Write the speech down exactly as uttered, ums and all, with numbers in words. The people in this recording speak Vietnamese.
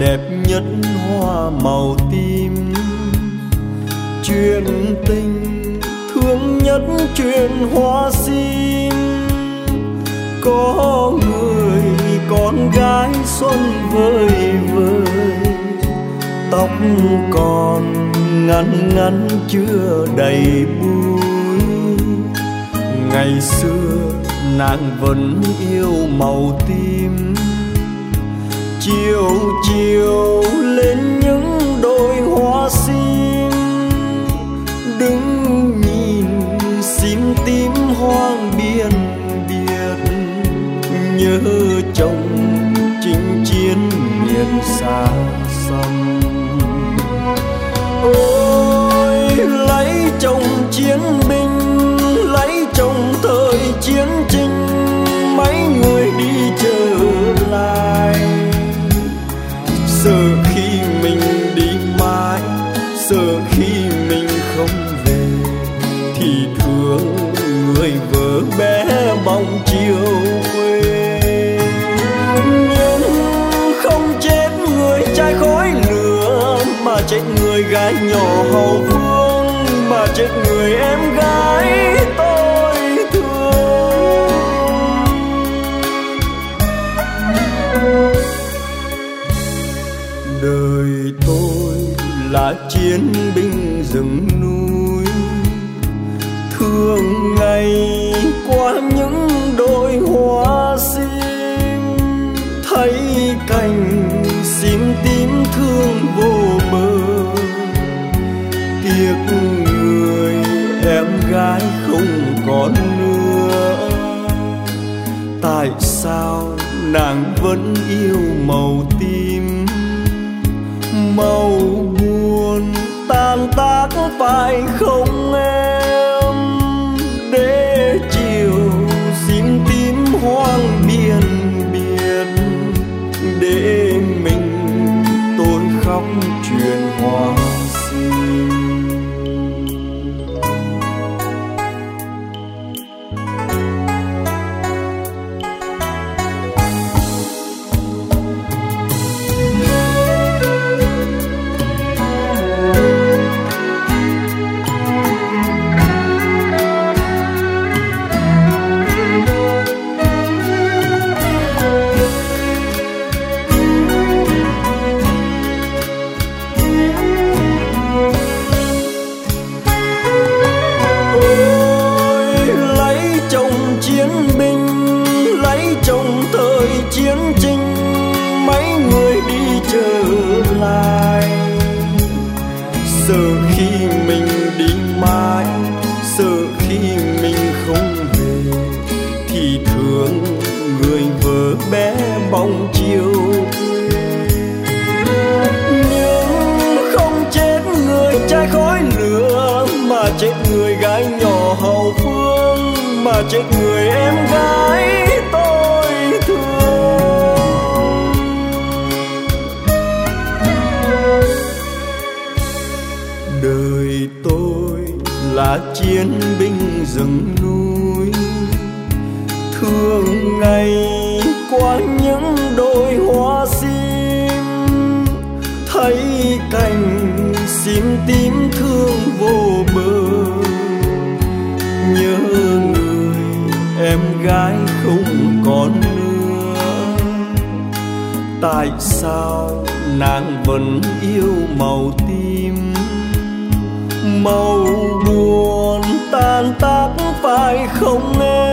đẹp nhất hoa màu tím. Chuyện tình thương nhất chuyện hoa sim. Có người con gái xuân vơi vơi, tóc còn ngắn ngắn chưa đầy búi. Ngày xưa nàng vẫn yêu màu tím. Chiều chiều lên những đôi hoa sim, đứng nhìn sim tím hoang biên biệt. Nhớ chồng chinh chiến miền xa xăm. Ôi lấy chồng chiến binh, lấy chồng thời chiến tranh, mấy người đi trở lại. Sợ khi mình đi mãi, sợ khi mình không về, thì thương người vợ bé bóng chiều quê. Nhưng không chết người trai khói lửa, mà chết người gái nhỏ hậu phương, mà chết người em gái tôi thương. Đời tôi là chiến binh rừng núi, thường ngày qua những đôi hoa sim. Thấy cành sim tím thương vô bờ, tiếc người em gái không còn nữa. Tại sao nàng vẫn yêu màu tím? Màu buồn tan tác phải không em? Để chiều sim tím hoang biên biệt, để mình tôi khóc chuyện hoa sim. Chiến tranh mấy người đi trở lại. Sợ khi mình đi mãi, sợ khi mình không về, thì thương người vợ bé bóng chiều quê. Nhưng không chết người trai khói lửa, mà chết người gái nhỏ hậu phương, mà chết người em gái tôi thương. Đời tôi là chiến binh rừng núi, thường ngày qua những đôi hoa sim. Thấy cành sim tím thương vô bờ, nhớ người em gái không còn nữa. Tại sao nàng vẫn yêu màu tím? Màu buồn tan tác phải không em?